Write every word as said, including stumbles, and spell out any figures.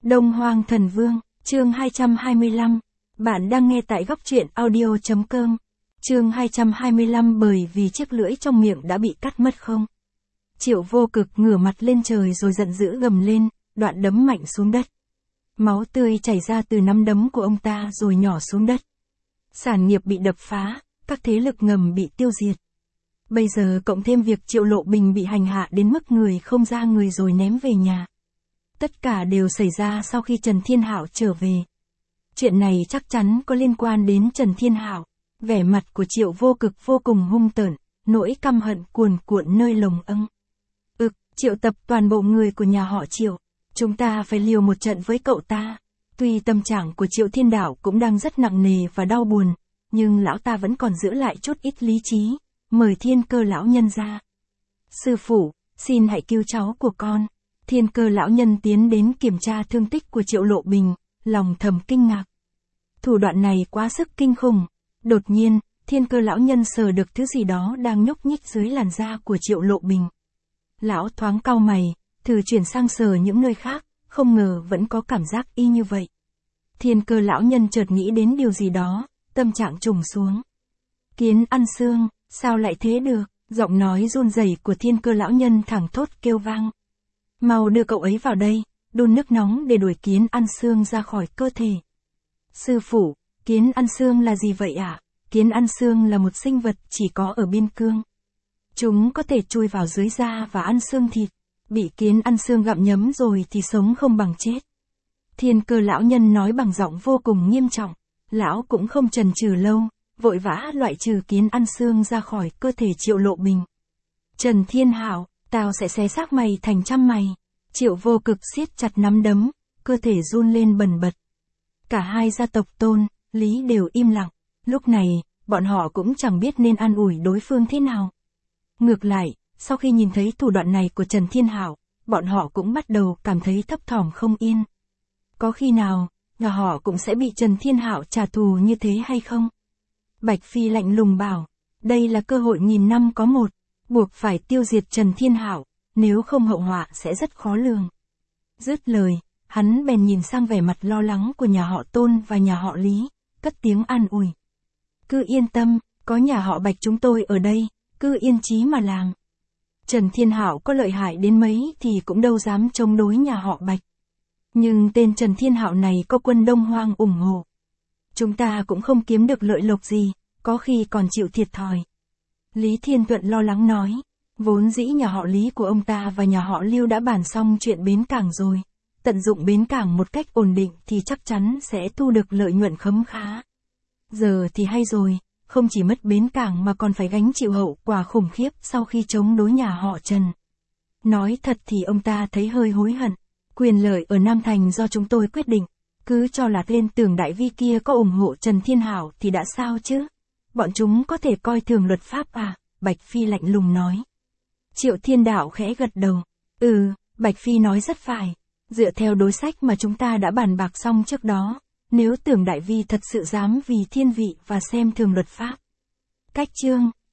Đông Hoang Thần Vương, chương hai trăm hai mươi lăm. Bạn đang nghe tại góc truyện audio chấm com. Chương hai trăm hai mươi lăm bởi vì chiếc lưỡi trong miệng đã bị cắt mất không. Triệu Vô Cực ngửa mặt lên trời rồi giận dữ gầm lên, đoạn đấm mạnh xuống đất. Máu tươi chảy ra từ nắm đấm của ông ta rồi nhỏ xuống đất. Sản nghiệp bị đập phá, các thế lực ngầm bị tiêu diệt. Bây giờ cộng thêm việc Triệu Lộ Bình bị hành hạ đến mức người không ra người rồi ném về nhà. Tất cả đều xảy ra sau khi Trần Thiên Hạo trở về. Chuyện này chắc chắn có liên quan đến Trần Thiên Hạo. Vẻ mặt của Triệu Vô Cực vô cùng hung tợn, nỗi căm hận cuồn cuộn nơi lồng âng. Ực, triệu tập toàn bộ người của nhà họ Triệu. Chúng ta phải liều một trận với cậu ta. Tuy tâm trạng của Triệu Thiên Đạo cũng đang rất nặng nề và đau buồn, nhưng lão ta vẫn còn giữ lại chút ít lý trí. Mời Thiên Cơ lão nhân ra. Sư phụ, xin hãy cứu cháu của con. Thiên Cơ lão nhân tiến đến kiểm tra thương tích của Triệu Lộ Bình, lòng thầm kinh ngạc. Thủ đoạn này quá sức kinh khủng. Đột nhiên, Thiên Cơ lão nhân sờ được thứ gì đó đang nhúc nhích dưới làn da của Triệu Lộ Bình. Lão thoáng cau mày, thử chuyển sang sờ những nơi khác, không ngờ vẫn có cảm giác y như vậy. Thiên Cơ lão nhân chợt nghĩ đến điều gì đó, tâm trạng trùng xuống. Kiến ăn xương, sao lại thế được? Giọng nói run rẩy của Thiên Cơ lão nhân thẳng thốt kêu vang. Mau đưa cậu ấy vào đây, đun nước nóng để đuổi kiến ăn xương ra khỏi cơ thể. Sư phụ, kiến ăn xương là gì vậy ạ? À? Kiến ăn xương là một sinh vật chỉ có ở biên cương. Chúng có thể chui vào dưới da và ăn xương thịt. Bị kiến ăn xương gặm nhấm rồi thì sống không bằng chết. Thiên Cơ lão nhân nói bằng giọng vô cùng nghiêm trọng. Lão cũng không chần chừ lâu, vội vã loại trừ kiến ăn xương ra khỏi cơ thể Triệu Lộ Bình. Trần Thiên Hạo, tao sẽ xé xác mày thành trăm mày. Triệu Vô Cực siết chặt nắm đấm, cơ thể run lên bần bật. Cả hai gia tộc Tôn, Lý đều im lặng. Lúc này, bọn họ cũng chẳng biết nên an ủi đối phương thế nào. Ngược lại, sau khi nhìn thấy thủ đoạn này của Trần Thiên Hạo, bọn họ cũng bắt đầu cảm thấy thấp thỏm không yên. Có khi nào, nhà họ cũng sẽ bị Trần Thiên Hạo trả thù như thế hay không? Bạch Phi lạnh lùng bảo, đây là cơ hội nghìn năm có một, buộc phải tiêu diệt Trần Thiên Hạo, nếu không hậu họa sẽ rất khó lường. Dứt lời, hắn bèn nhìn sang vẻ mặt lo lắng của nhà họ Tôn và nhà họ Lý, cất tiếng an ủi. Cứ yên tâm, có nhà họ Bạch chúng tôi ở đây, cứ yên chí mà làm. Trần Thiên Hạo có lợi hại đến mấy thì cũng đâu dám chống đối nhà họ Bạch. Nhưng tên Trần Thiên Hạo này có quân Đông Hoang ủng hộ. Chúng ta cũng không kiếm được lợi lộc gì, có khi còn chịu thiệt thòi. Lý Thiên Tuận lo lắng nói, vốn dĩ nhà họ Lý của ông ta và nhà họ Lưu đã bàn xong chuyện bến cảng rồi. Tận dụng bến cảng một cách ổn định thì chắc chắn sẽ thu được lợi nhuận khấm khá. Giờ thì hay rồi, không chỉ mất bến cảng mà còn phải gánh chịu hậu quả khủng khiếp sau khi chống đối nhà họ Trần. Nói thật thì ông ta thấy hơi hối hận. Quyền lợi ở Nam Thành do chúng tôi quyết định. Cứ cho là tên Tưởng Đại Vi kia có ủng hộ Trần Thiên Hạo thì đã sao chứ? Bọn chúng có thể coi thường luật pháp à? Bạch Phi lạnh lùng nói. Triệu Thiên Đạo khẽ gật đầu. Ừ, Bạch Phi nói rất phải. Dựa theo đối sách mà chúng ta đã bàn bạc xong trước đó, nếu Tưởng Đại Vi thật sự dám vì thiên vị và xem thường luật pháp. Cách chương